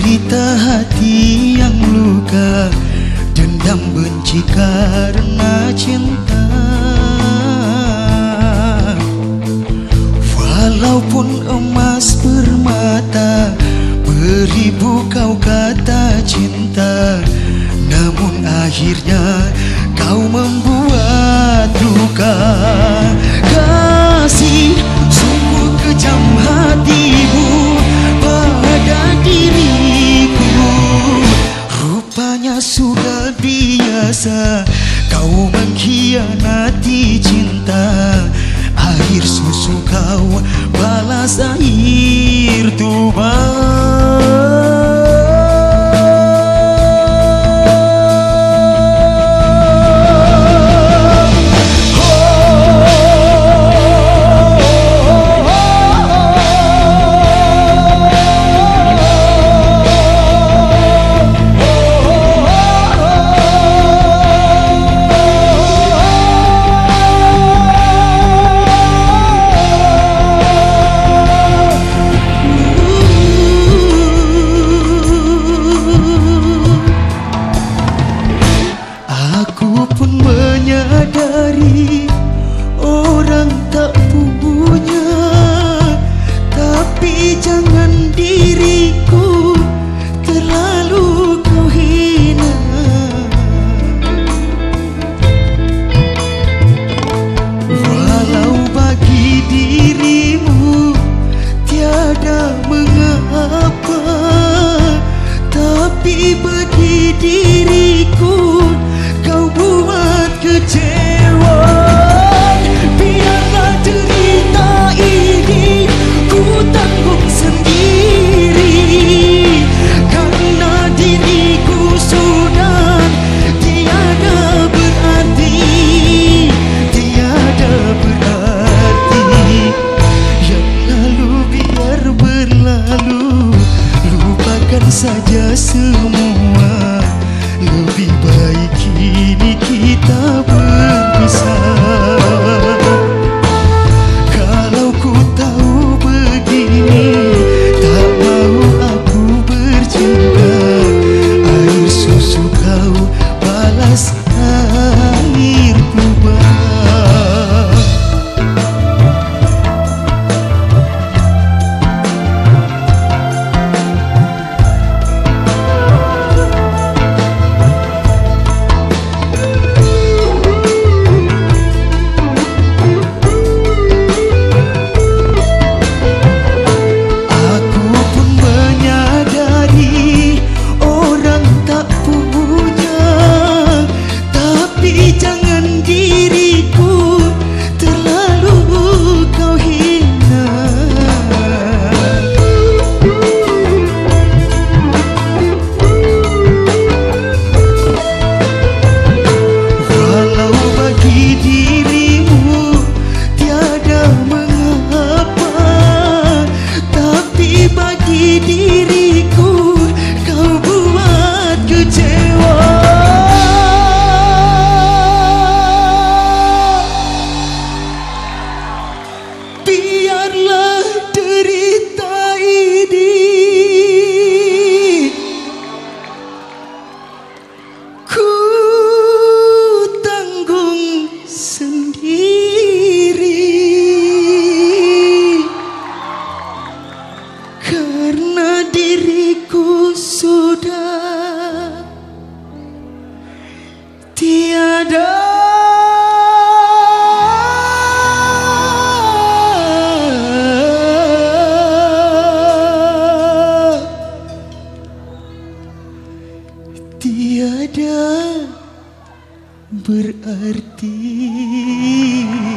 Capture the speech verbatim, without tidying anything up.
Derita hati yang luka, dendam benci karena cinta. Walaupun emas permata, beribu kau kata cinta, namun akhirnya kau membuat luka. Kasih, sungguh kejam hatimu pada diriku. Rupanya sudah biasa kau mengkhianati cinta. Air susu kau balas air tuba. Menyadari orang tak punya, tapi jangan diriku terlalu kau hina. Walau bagi dirimu tiada mengapa, tapi bagi diriku kau buat kecewa. Biarlah derita ini ku tanggung sendiri, karena diriku sudah tiada berarti, tiada berarti. Yang lalu biar berlalu, lupakan saja semua. Lebih baik kini kita berpisah. Kalau ku tahu begini, tak mau aku bercinta. Air susu kau balas air tuba. Diriku kau buat kecewa. Biarlah derita ini ku tanggung sendiri, karena diriku sudah tiada tiada berarti.